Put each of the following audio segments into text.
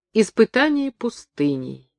Испытание пустыней.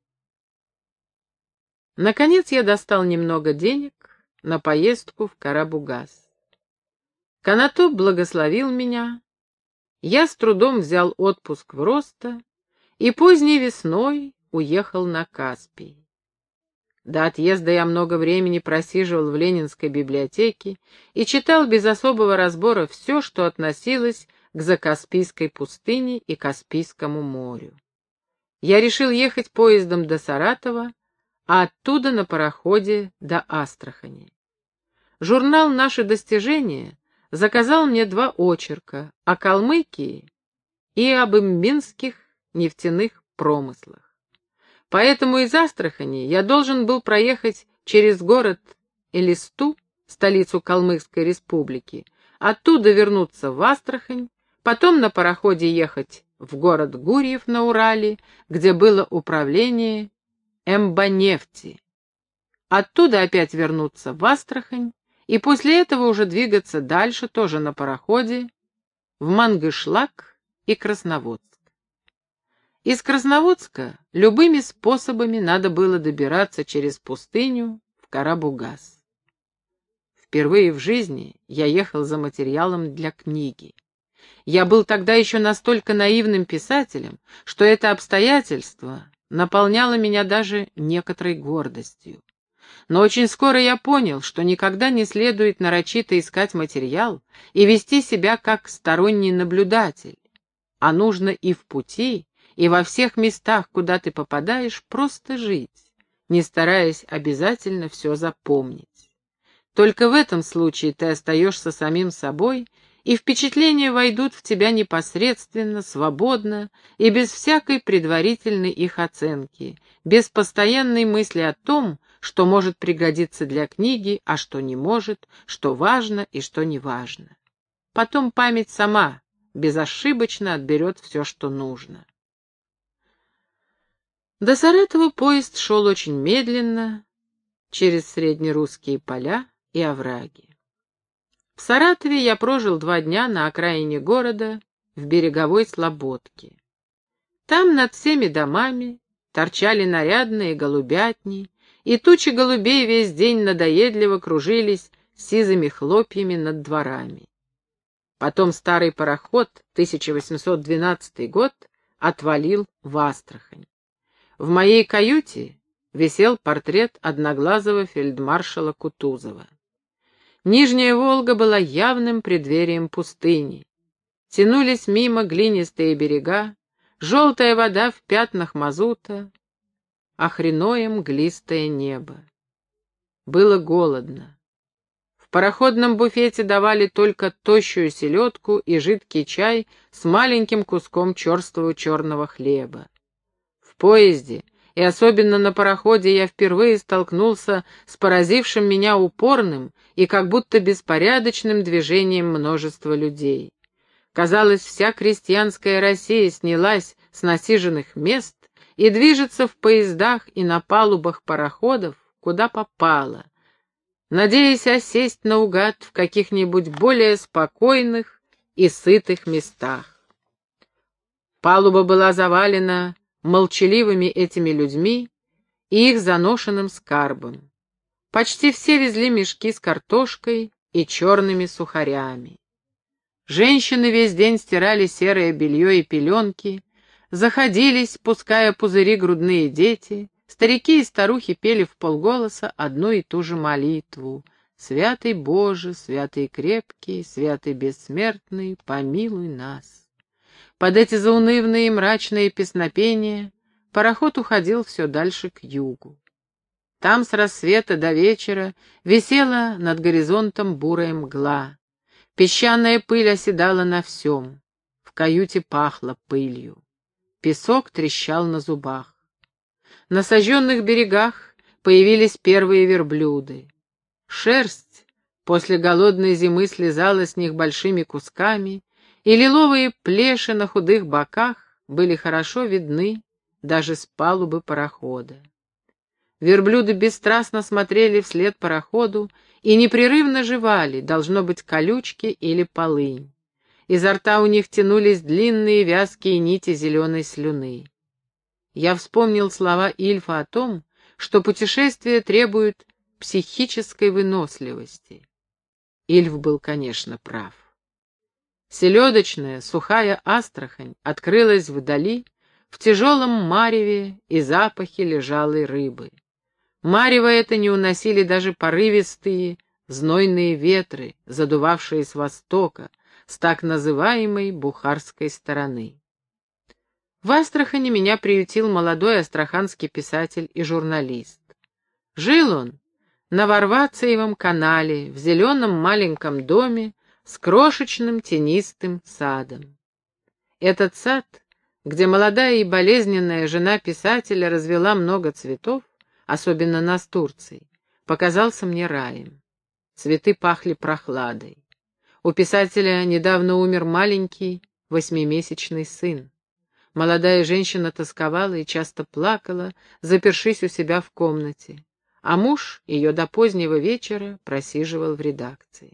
Наконец я достал немного денег на поездку в Карабугас. Канатоп благословил меня, я с трудом взял отпуск в Росто и поздней весной уехал на Каспий. До отъезда я много времени просиживал в Ленинской библиотеке и читал без особого разбора все, что относилось к Закаспийской пустыне и Каспийскому морю. Я решил ехать поездом до Саратова, а оттуда на пароходе до Астрахани. Журнал «Наши достижения» заказал мне 2 очерка о Калмыкии и об имбинских нефтяных промыслах. Поэтому из Астрахани я должен был проехать через город Элисту, столицу Калмыцкой республики, оттуда вернуться в Астрахань, потом на пароходе ехать в город Гурьев на Урале, где было управление Эмбанефти. Оттуда опять вернуться в Астрахань и после этого уже двигаться дальше, тоже на пароходе, в Мангышлак и Красноводск. Из Красноводска любыми способами надо было добираться через пустыню в Карабугас. Впервые в жизни я ехал за материалом для книги. Я был тогда еще настолько наивным писателем, что это обстоятельство наполняло меня даже некоторой гордостью. Но очень скоро я понял, что никогда не следует нарочито искать материал и вести себя как сторонний наблюдатель, а нужно и в пути, и во всех местах, куда ты попадаешь, просто жить, не стараясь обязательно все запомнить. Только в этом случае ты остаешься самим собой, и впечатления войдут в тебя непосредственно, свободно и без всякой предварительной их оценки, без постоянной мысли о том, что может пригодиться для книги, а что не может, что важно и что не важно. Потом память сама безошибочно отберет все, что нужно. До Саратова поезд шел очень медленно, через среднерусские поля и овраги. В Саратове я прожил 2 дня на окраине города, в береговой слободке. Там над всеми домами торчали нарядные голубятни, и тучи голубей весь день надоедливо кружились сизыми хлопьями над дворами. Потом старый пароход, 1812 год, отвалил в Астрахань. В моей каюте висел портрет одноглазого фельдмаршала Кутузова. Нижняя Волга была явным преддверием пустыни. Тянулись мимо глинистые берега, желтая вода в пятнах мазута, а хреное мглистое небо. Было голодно. В пароходном буфете давали только тощую селедку и жидкий чай с маленьким куском черствого черного хлеба. В поезде, и особенно на пароходе, я впервые столкнулся с поразившим меня упорным и как будто беспорядочным движением множества людей. Казалось, вся крестьянская Россия снялась с насиженных мест и движется в поездах и на палубах пароходов, куда попало, надеясь осесть наугад в каких-нибудь более спокойных и сытых местах. Палуба была завалена молчаливыми этими людьми и их заношенным скарбом. Почти все везли мешки с картошкой и черными сухарями. Женщины весь день стирали серое белье и пеленки, заходились, пуская пузыри грудные дети, старики и старухи пели вполголоса одну и ту же молитву: «Святый Боже, святый крепкий, святый бессмертный, помилуй нас». Под эти заунывные и мрачные песнопения пароход уходил все дальше к югу. Там с рассвета до вечера висела над горизонтом бурая мгла. Песчаная пыль оседала на всем. В каюте пахло пылью. Песок трещал на зубах. На сожженных берегах появились первые верблюды. Шерсть после голодной зимы слезала с них большими кусками, и лиловые плеши на худых боках были хорошо видны даже с палубы парохода. Верблюды бесстрастно смотрели вслед пароходу и непрерывно жевали, должно быть, колючки или полынь. Изо рта у них тянулись длинные вязкие нити зеленой слюны. я вспомнил слова Ильфа о том, что путешествие требует психической выносливости. Ильф был, конечно, прав. Селедочная, сухая Астрахань открылась вдали, в тяжелом мареве и запахе лежалой рыбы. Марево это не уносили даже порывистые, знойные ветры, задувавшие с востока, с так называемой бухарской стороны. В Астрахани меня приютил молодой астраханский писатель и журналист. Жил он на Варвацеевом канале, в зеленом маленьком доме с крошечным тенистым садом. Этот сад, где молодая и болезненная жена писателя развела много цветов, особенно настурций, показался мне раем. Цветы пахли прохладой. У писателя недавно умер маленький 8-месячный сын. Молодая женщина тосковала и часто плакала, запершись у себя в комнате, а муж ее до позднего вечера просиживал в редакции.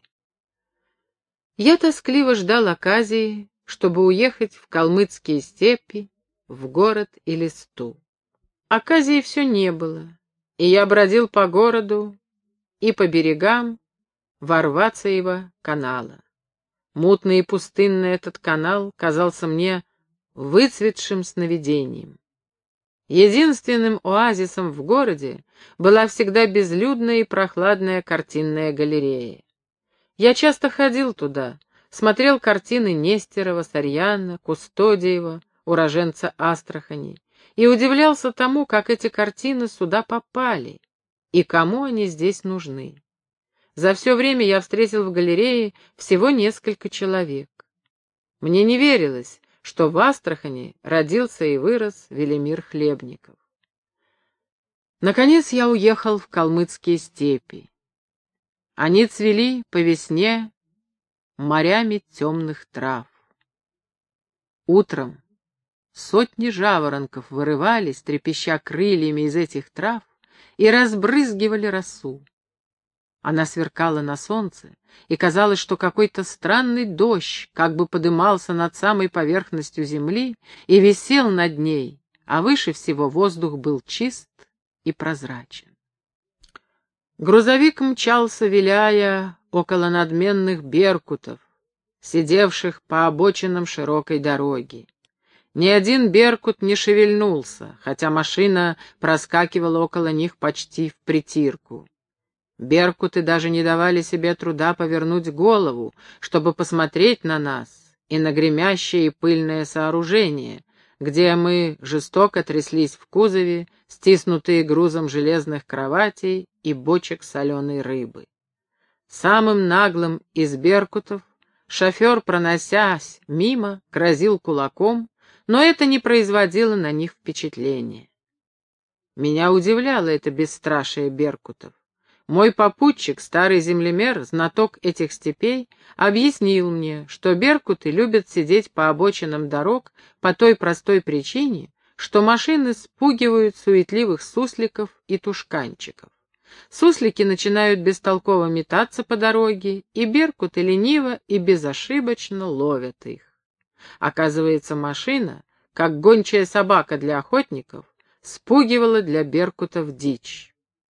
Я тоскливо ждал оказии, чтобы уехать в калмыцкие степи, в город Элисту. Оказии все не было, и я бродил по городу и по берегам Варвацеева канала. Мутный и пустынный этот канал казался мне выцветшим сновидением. Единственным оазисом в городе была всегда безлюдная и прохладная картинная галерея. Я часто ходил туда, смотрел картины Нестерова, Сарьяна, Кустодиева, уроженца Астрахани, и удивлялся тому, как эти картины сюда попали и кому они здесь нужны. За все время я встретил в галерее всего несколько человек. Мне не верилось, что в Астрахани родился и вырос Велимир Хлебников. Наконец я уехал в калмыцкие степи. Они цвели по весне морями темных трав. Утром сотни жаворонков вырывались, трепеща крыльями из этих трав, и разбрызгивали росу. Она сверкала на солнце, и казалось, что какой-то странный дождь как бы подымался над самой поверхностью земли и висел над ней, а выше всего воздух был чист и прозрачен. Грузовик мчался, виляя, около надменных беркутов, сидевших по обочинам широкой дороги. Ни один беркут не шевельнулся, хотя машина проскакивала около них почти впритирку. Беркуты даже не давали себе труда повернуть голову, чтобы посмотреть на нас и на гремящее и пыльное сооружение, где мы жестоко тряслись в кузове, стиснутые грузом железных кроватей и бочек соленой рыбы. Самым наглым из беркутов шофер, проносясь мимо, грозил кулаком, но это не производило на них впечатления. Меня удивляло это бесстрашие беркутов. Мой попутчик, старый землемер, знаток этих степей, объяснил мне, что беркуты любят сидеть по обочинам дорог по той простой причине, что машины спугивают суетливых сусликов и тушканчиков. Суслики начинают бестолково метаться по дороге, и беркуты лениво и безошибочно ловят их. Оказывается, машина, как гончая собака для охотников, спугивала для беркутов дичь.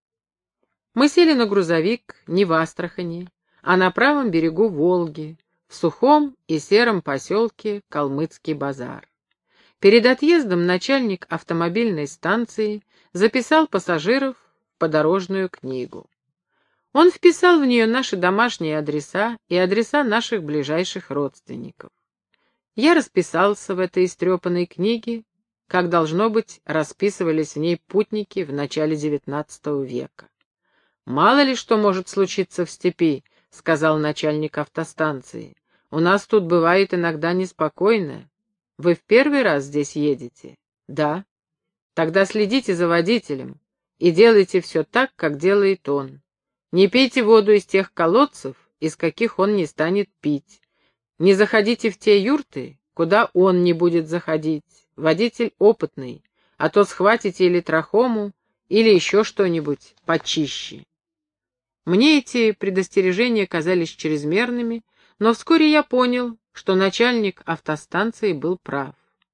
Мы сели на грузовик не в Астрахани, а на правом берегу Волги, в сухом и сером поселке Калмыцкий базар. Перед отъездом начальник автомобильной станции записал пассажиров в подорожную книгу. Он вписал в нее наши домашние адреса и адреса наших ближайших родственников. Я расписался в этой истрепанной книге, как, должно быть, расписывались в ней путники в начале XIX века. «Мало ли что может случиться в степи», — сказал начальник автостанции. «У нас тут бывает иногда неспокойно. Вы в первый раз здесь едете?» «Да». «Тогда следите за водителем и делайте все так, как делает он. Не пейте воду из тех колодцев, из каких он не станет пить. Не заходите в те юрты, куда он не будет заходить. Водитель опытный, а то схватите или трахому, или еще что-нибудь почище». Мне эти предостережения казались чрезмерными, но вскоре я понял, что начальник автостанции был прав.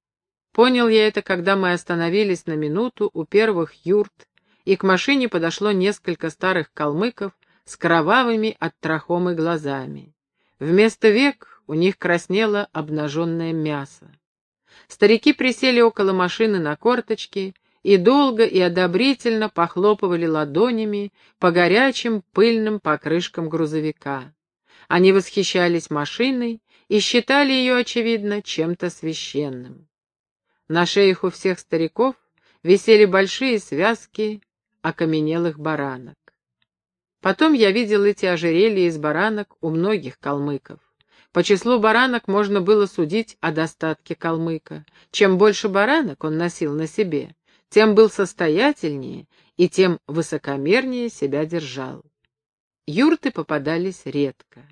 Понял я это, когда мы остановились на минуту у первых юрт, и к машине подошло несколько старых калмыков с кровавыми от трахомы глазами. Вместо век у них краснело обнаженное мясо. Старики присели около машины на корточки и долго и одобрительно похлопывали ладонями по горячим пыльным покрышкам грузовика. Они восхищались машиной и считали ее, очевидно, чем-то священным. На шеях у всех стариков висели большие связки окаменелых баранок. Потом я видел эти ожерелья из баранок у многих калмыков. По числу баранок можно было судить о достатке калмыка. Чем больше баранок он носил на себе, тем был состоятельнее и тем высокомернее себя держал. Юрты попадались редко.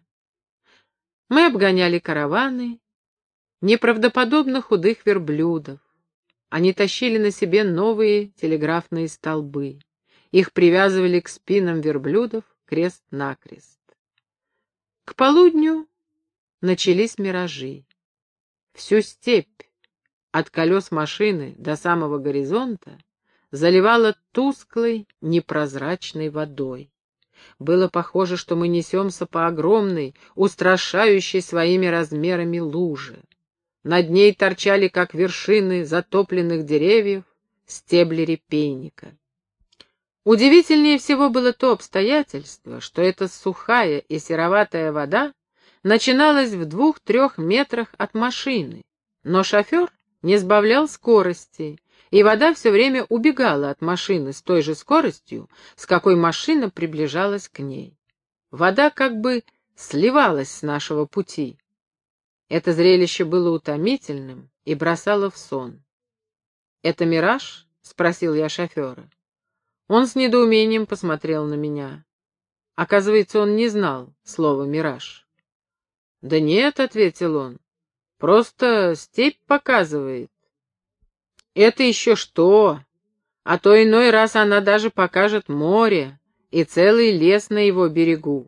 Мы обгоняли караваны неправдоподобно худых верблюдов. Они тащили на себе новые телеграфные столбы. Их привязывали к спинам верблюдов крест-накрест. К полудню начались миражи. Всю степь, от колес машины до самого горизонта, заливала тусклой, непрозрачной водой. Было похоже, что мы несемся по огромной, устрашающей своими размерами луже. Над ней торчали, как вершины затопленных деревьев, стебли репейника. Удивительнее всего было то обстоятельство, что эта сухая и сероватая вода начиналась в 2-3 метрах от машины, но шофер не сбавлял скорости, и вода все время убегала от машины с той же скоростью, с какой машина приближалась к ней. Вода как бы сливалась с нашего пути. Это зрелище было утомительным и бросало в сон. «Это мираж?» — спросил я шофера. Он с недоумением посмотрел на меня. Оказывается, он не знал слова «мираж». «Да нет», — ответил он, — «просто степь показывает». «Это еще что? А то иной раз она даже покажет море и целый лес на его берегу».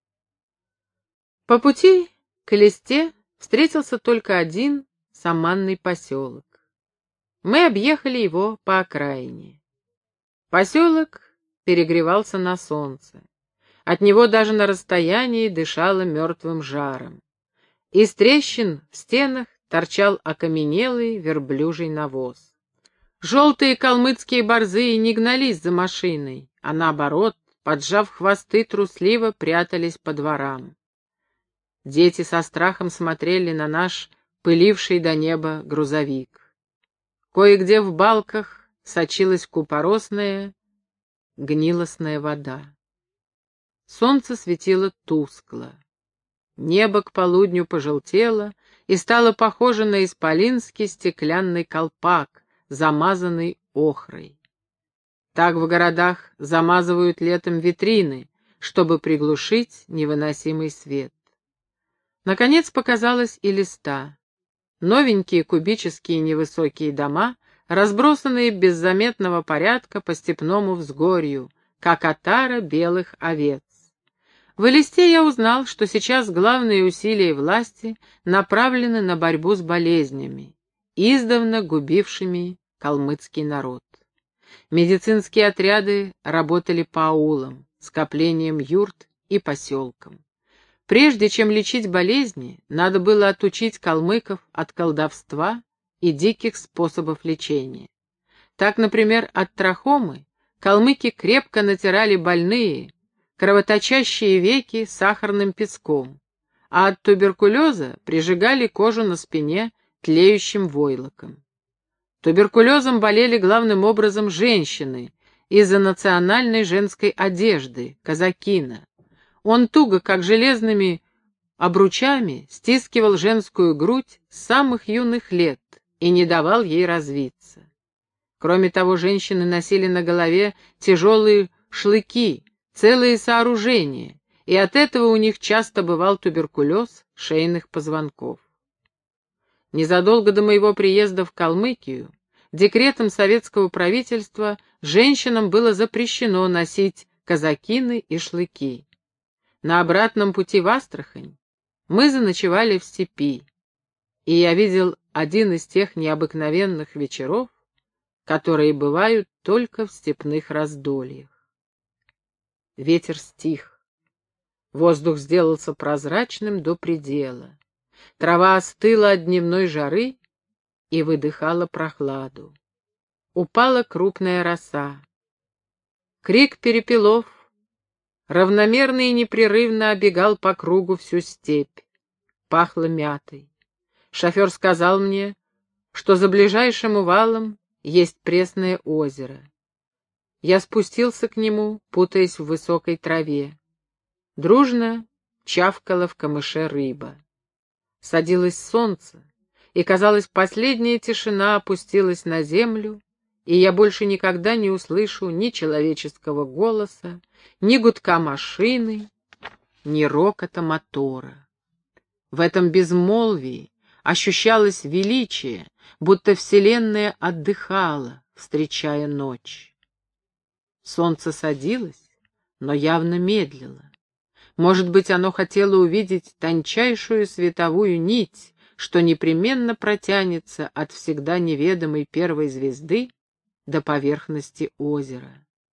По пути к Элисте встретился только один саманный поселок. Мы объехали его по окраине. Поселок перегревался на солнце. От него даже на расстоянии дышало мертвым жаром. Из трещин в стенах торчал окаменелый верблюжий навоз. Желтые калмыцкие борзые не гнались за машиной, а наоборот, поджав хвосты, трусливо прятались по дворам. Дети со страхом смотрели на наш пыливший до неба грузовик. Кое-где в балках сочилась купоросная, гнилостная вода. Солнце светило тускло. Небо к полудню пожелтело и стало похоже на исполинский стеклянный колпак, замазанный охрой. Так в городах замазывают летом витрины, чтобы приглушить невыносимый свет. Наконец показалась и Элиста. Новенькие кубические невысокие дома, разбросанные без заметного порядка по степному взгорью, как отара белых овец. В Элисте я узнал, что сейчас главные усилия власти направлены на борьбу с болезнями, издавна губившими калмыцкий народ. Медицинские отряды работали по аулам, скоплениям юрт и поселкам. Прежде чем лечить болезни, надо было отучить калмыков от колдовства и диких способов лечения. Так, например, от трахомы калмыки крепко натирали больные, кровоточащие веки сахарным песком, а от туберкулеза прижигали кожу на спине тлеющим войлоком. Туберкулезом болели главным образом женщины из-за национальной женской одежды, казакина. Он туго, как железными обручами, стискивал женскую грудь с самых юных лет и не давал ей развиться. Кроме того, женщины носили на голове тяжелые шлыки, целые сооружения, и от этого у них часто бывал туберкулез шейных позвонков. Незадолго до моего приезда в Калмыкию декретом советского правительства женщинам было запрещено носить казакины и шлыки. На обратном пути в Астрахань мы заночевали в степи, и я видел один из тех необыкновенных вечеров, которые бывают только в степных раздольях. Ветер стих, воздух сделался прозрачным до предела, трава остыла от дневной жары и выдыхала прохладу. Упала крупная роса. Крик перепелов равномерно и непрерывно обегал по кругу всю степь. Пахло мятой. Шофер сказал мне, что за ближайшим увалом есть пресное озеро. Я спустился к нему, путаясь в высокой траве. Дружно чавкала в камыше рыба. Садилось солнце, и, казалось, последняя тишина опустилась на землю, и я больше никогда не услышу ни человеческого голоса, ни гудка машины, ни рокота мотора. В этом безмолвии ощущалось величие, будто вселенная отдыхала, встречая ночь. Солнце садилось, но явно медлило. Может быть, оно хотело увидеть тончайшую световую нить, что непременно протянется от всегда неведомой первой звезды до поверхности озера.